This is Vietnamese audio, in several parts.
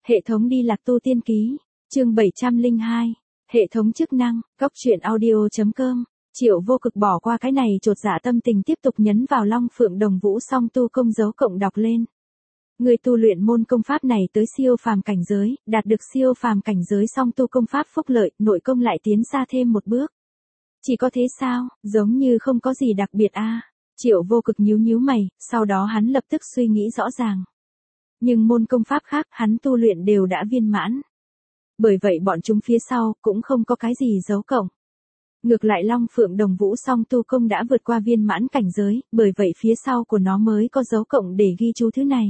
Hệ thống đi lạc tu tiên ký, chương 702, hệ thống chức năng, góc truyện audio.com. Triệu Vô Cực bỏ qua cái này chột dạ tâm tình tiếp tục nhấn vào Long Phượng Đồng Vũ song tu công dấu cộng đọc lên. Người tu luyện môn công pháp này tới siêu phàm cảnh giới, đạt được siêu phàm cảnh giới song tu công pháp phúc lợi, nội công lại tiến xa thêm một bước. Chỉ có thế sao, giống như không có gì đặc biệt a. Triệu Vô Cực nhíu mày, sau đó hắn lập tức suy nghĩ rõ ràng. Nhưng môn công pháp khác hắn tu luyện đều đã viên mãn. Bởi vậy bọn chúng phía sau cũng không có cái gì dấu cộng. Ngược lại Long Phượng Đồng Vũ song tu công đã vượt qua viên mãn cảnh giới, bởi vậy phía sau của nó mới có dấu cộng để ghi chú thứ này.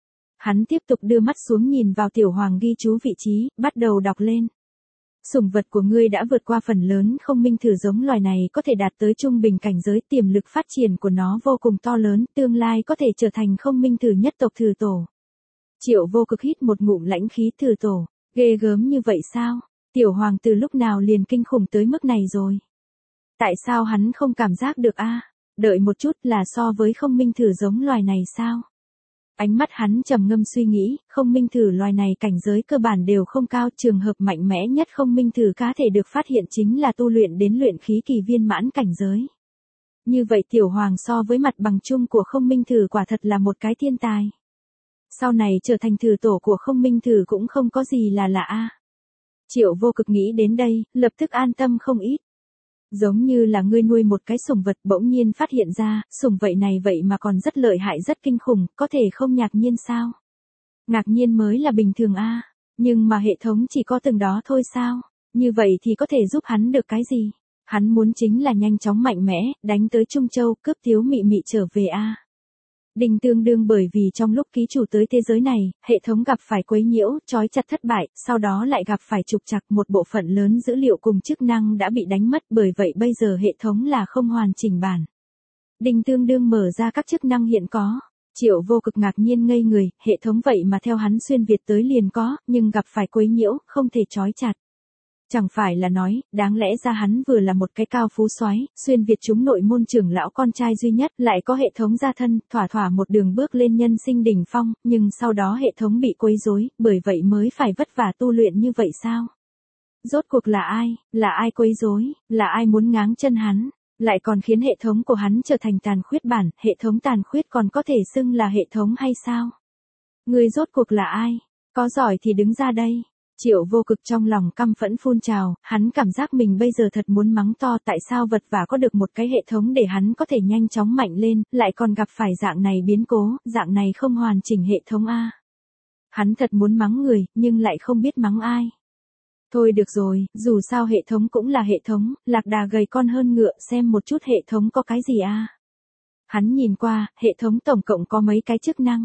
Hắn tiếp tục đưa mắt xuống nhìn vào tiểu hoàng ghi chú vị trí, bắt đầu đọc lên. Sủng vật của ngươi đã vượt qua phần lớn không minh thử giống loài này có thể đạt tới trung bình cảnh giới, tiềm lực phát triển của nó vô cùng to lớn, tương lai có thể trở thành không minh thử nhất tộc thử tổ. Triệu Vô Cực hít một ngụm lãnh khí, thử tổ, ghê gớm như vậy sao? Tiểu hoàng từ lúc nào liền kinh khủng tới mức này rồi? Tại sao hắn không cảm giác được a? Đợi một chút, là so với không minh thử giống loài này sao? Ánh mắt hắn trầm ngâm suy nghĩ, không minh thử loài này cảnh giới cơ bản đều không cao, trường hợp mạnh mẽ nhất không minh thử cá thể được phát hiện chính là tu luyện đến luyện khí kỳ viên mãn cảnh giới. Như vậy tiểu hoàng so với mặt bằng chung của không minh thử quả thật là một cái thiên tài. Sau này trở thành thử tổ của không minh thử cũng không có gì là lạ a. Triệu Vô Cực nghĩ đến đây, lập tức an tâm không ít. Giống như là ngươi nuôi một cái sủng vật bỗng nhiên phát hiện ra, sủng vậy này vậy mà còn rất lợi hại rất kinh khủng, có thể không ngạc nhiên sao? Ngạc nhiên mới là bình thường a, nhưng mà hệ thống chỉ có từng đó thôi sao? Như vậy thì có thể giúp hắn được cái gì? Hắn muốn chính là nhanh chóng mạnh mẽ, đánh tới Trung Châu, cướp Tiếu Mị Mị trở về a. Đình tương đương bởi vì trong lúc ký chủ tới thế giới này, hệ thống gặp phải quấy nhiễu, trói chặt thất bại, sau đó lại gặp phải trục trặc, một bộ phận lớn dữ liệu cùng chức năng đã bị đánh mất, bởi vậy bây giờ hệ thống là không hoàn chỉnh bản. Đình tương đương mở ra các chức năng hiện có. Triệu Vô Cực ngạc nhiên ngây người, hệ thống vậy mà theo hắn xuyên Việt tới liền có, nhưng gặp phải quấy nhiễu, không thể trói chặt. Chẳng phải là nói, đáng lẽ ra hắn vừa là một cái cao phú soái, xuyên Việt chúng nội môn trưởng lão con trai duy nhất, lại có hệ thống gia thân, thỏa một đường bước lên nhân sinh đỉnh phong, nhưng sau đó hệ thống bị quấy rối, bởi vậy mới phải vất vả tu luyện như vậy sao? Rốt cuộc là ai quấy rối, là ai muốn ngáng chân hắn, lại còn khiến hệ thống của hắn trở thành tàn khuyết bản, hệ thống tàn khuyết còn có thể xưng là hệ thống hay sao? Người rốt cuộc là ai? Có giỏi thì đứng ra đây. Triệu Vô Cực trong lòng căm phẫn phun trào, hắn cảm giác mình bây giờ thật muốn mắng to, tại sao vật vả có được một cái hệ thống để hắn có thể nhanh chóng mạnh lên, lại còn gặp phải dạng này biến cố, dạng này không hoàn chỉnh hệ thống a. Hắn thật muốn mắng người, nhưng lại không biết mắng ai. Thôi được rồi, dù sao hệ thống cũng là hệ thống, lạc đà gầy con hơn ngựa, xem một chút hệ thống có cái gì a. Hắn nhìn qua, hệ thống tổng cộng có mấy cái chức năng.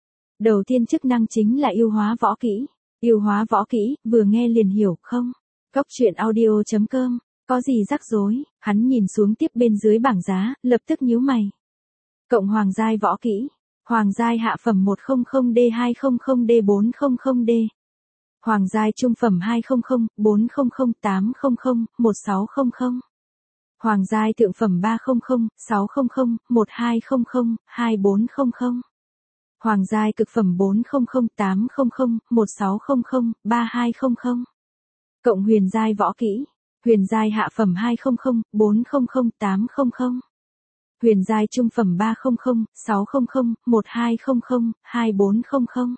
Đầu tiên chức năng chính là yêu hóa võ kỹ. Yêu hóa võ kỹ, vừa nghe liền hiểu không? Góc truyện audio.com, có gì rắc rối? Hắn nhìn xuống tiếp bên dưới bảng giá, lập tức nhíu mày. Cộng hoàng giai võ kỹ, hoàng giai hạ phẩm 100D 200D 400D. Hoàng giai trung phẩm 200, 400, 800, 1600. Hoàng giai thượng phẩm 300, 600, 1200, 2400. Hoàng giai cực phẩm 400, 800, 1600, 3200. Cộng huyền giai võ kỹ. Huyền giai hạ phẩm 200, 400, 800. Huyền giai trung phẩm 300, 600, 1200, 2400.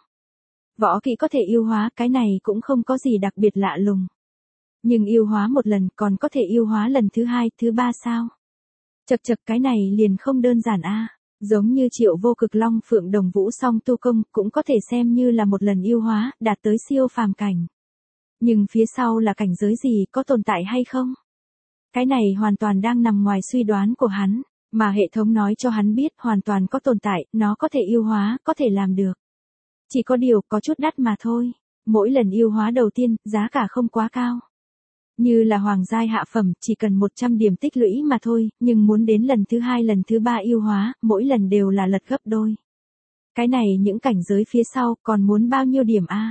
Võ kỹ có thể yêu hóa, cái này cũng không có gì đặc biệt lạ lùng. Nhưng yêu hóa một lần còn có thể yêu hóa lần thứ hai, thứ ba sao? Chậc cái này liền không đơn giản a. Giống như Triệu Vô Cực Long Phượng Đồng Vũ song tu công cũng có thể xem như là một lần yêu hóa, đạt tới siêu phàm cảnh. Nhưng phía sau là cảnh giới gì, có tồn tại hay không? Cái này hoàn toàn đang nằm ngoài suy đoán của hắn, mà hệ thống nói cho hắn biết hoàn toàn có tồn tại, nó có thể yêu hóa, có thể làm được. Chỉ có điều có chút đắt mà thôi, mỗi lần yêu hóa đầu tiên, giá cả không quá cao. Như là hoàng giai hạ phẩm, chỉ cần 100 điểm tích lũy mà thôi, nhưng muốn đến lần thứ hai lần thứ ba yêu hóa, mỗi lần đều là lật gấp đôi. Cái này những cảnh giới phía sau, còn muốn bao nhiêu điểm a?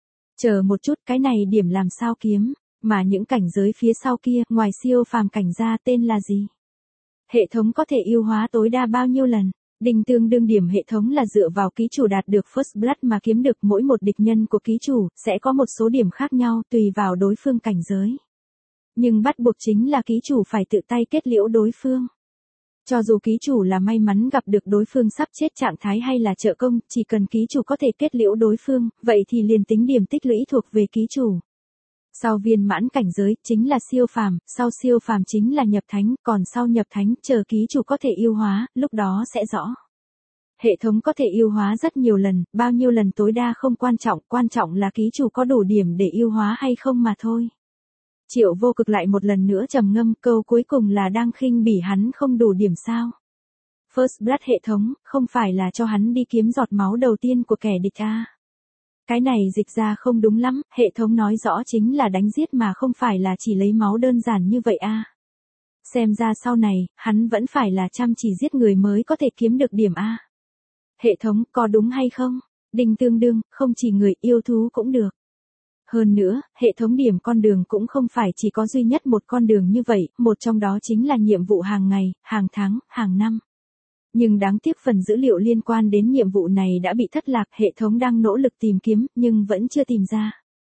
Chờ một chút, cái này điểm làm sao kiếm, mà những cảnh giới phía sau kia, ngoài siêu phàm cảnh ra tên là gì? Hệ thống có thể yêu hóa tối đa bao nhiêu lần? Đinh tương đương điểm hệ thống là dựa vào ký chủ đạt được First Blood mà kiếm được, mỗi một địch nhân của ký chủ sẽ có một số điểm khác nhau tùy vào đối phương cảnh giới. Nhưng bắt buộc chính là ký chủ phải tự tay kết liễu đối phương. Cho dù ký chủ là may mắn gặp được đối phương sắp chết trạng thái hay là trợ công, chỉ cần ký chủ có thể kết liễu đối phương, vậy thì liền tính điểm tích lũy thuộc về ký chủ. Sau viên mãn cảnh giới chính là siêu phàm, sau siêu phàm chính là nhập thánh, còn sau nhập thánh chờ ký chủ có thể yêu hóa, lúc đó sẽ rõ. Hệ thống có thể yêu hóa rất nhiều lần, bao nhiêu lần tối đa không quan trọng là ký chủ có đủ điểm để yêu hóa hay không mà thôi. Triệu Vô Cực lại một lần nữa trầm ngâm, câu cuối cùng là đang khinh bỉ hắn không đủ điểm sao. First Blood hệ thống, không phải là cho hắn đi kiếm giọt máu đầu tiên của kẻ địch à. Cái này dịch ra không đúng lắm, hệ thống nói rõ chính là đánh giết mà không phải là chỉ lấy máu đơn giản như vậy à. Xem ra sau này, hắn vẫn phải là chăm chỉ giết người mới có thể kiếm được điểm à. Hệ thống, có đúng hay không? Đinh tương đương, không chỉ người, yêu thú cũng được. Hơn nữa, hệ thống điểm con đường cũng không phải chỉ có duy nhất một con đường như vậy, một trong đó chính là nhiệm vụ hàng ngày, hàng tháng, hàng năm. Nhưng đáng tiếc phần dữ liệu liên quan đến nhiệm vụ này đã bị thất lạc, hệ thống đang nỗ lực tìm kiếm, nhưng vẫn chưa tìm ra.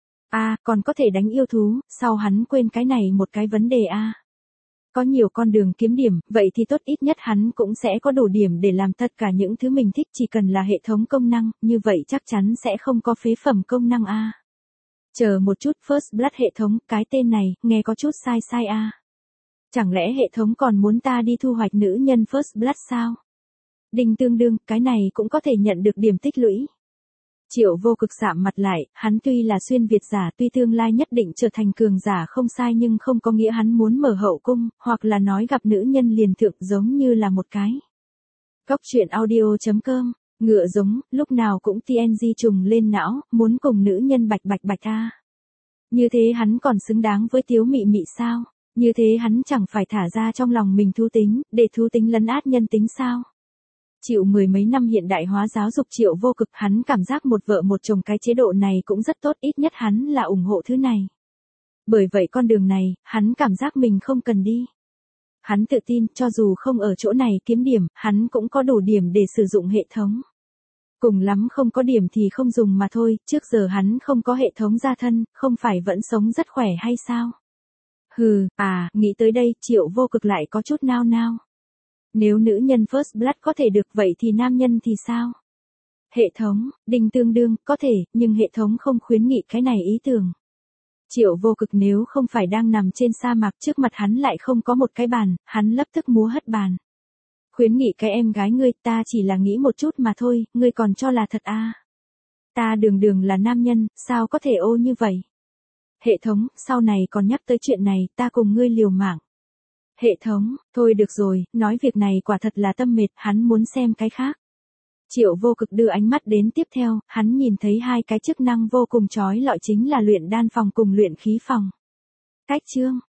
Còn có thể đánh yêu thú, sao hắn quên cái này một cái vấn đề à? Có nhiều con đường kiếm điểm, vậy thì tốt ít nhất hắn cũng sẽ có đủ điểm để làm tất cả những thứ mình thích, chỉ cần là hệ thống công năng, như vậy chắc chắn sẽ không có phế phẩm công năng à. Chờ một chút, First Blood hệ thống, cái tên này, nghe có chút sai à. Chẳng lẽ hệ thống còn muốn ta đi thu hoạch nữ nhân First Blood sao? Đinh tương đương, cái này cũng có thể nhận được điểm tích lũy. Triệu Vô Cực sạm mặt lại, hắn tuy là xuyên Việt giả, tuy tương lai nhất định trở thành cường giả không sai, nhưng không có nghĩa hắn muốn mở hậu cung, hoặc là nói gặp nữ nhân liền thượng giống như là một cái. Góc truyện audio.com, ngựa giống, lúc nào cũng TNG trùng lên não, muốn cùng nữ nhân bạch à. Như thế hắn còn xứng đáng với Tiếu Mị Mị sao? Như thế hắn chẳng phải thả ra trong lòng mình thú tính, để thú tính lấn át nhân tính sao? Chịu mười mấy năm hiện đại hóa giáo dục Triệu Vô Cực, hắn cảm giác một vợ một chồng cái chế độ này cũng rất tốt, ít nhất hắn là ủng hộ thứ này. Bởi vậy con đường này, hắn cảm giác mình không cần đi. Hắn tự tin, cho dù không ở chỗ này kiếm điểm, hắn cũng có đủ điểm để sử dụng hệ thống. Cùng lắm không có điểm thì không dùng mà thôi, trước giờ hắn không có hệ thống gia thân, không phải vẫn sống rất khỏe hay sao? Nghĩ tới đây, Triệu Vô Cực lại có chút nao nao. Nếu nữ nhân First Blood có thể được vậy thì nam nhân thì sao? Hệ thống, Đinh tương đương, có thể, nhưng hệ thống không khuyến nghị cái này ý tưởng. Triệu Vô Cực nếu không phải đang nằm trên sa mạc, trước mặt hắn lại không có một cái bàn, hắn lập tức múa hất bàn. Khuyến nghị cái em gái ngươi, ta chỉ là nghĩ một chút mà thôi, ngươi còn cho là thật à? Ta đường là nam nhân, sao có thể ô như vậy? Hệ thống, sau này còn nhắc tới chuyện này, ta cùng ngươi liều mạng. Hệ thống, thôi được rồi, nói việc này quả thật là tâm mệt, hắn muốn xem cái khác. Triệu Vô Cực đưa ánh mắt đến tiếp theo, hắn nhìn thấy hai cái chức năng vô cùng chói lọi chính là luyện đan phòng cùng luyện khí phòng. Cách chương,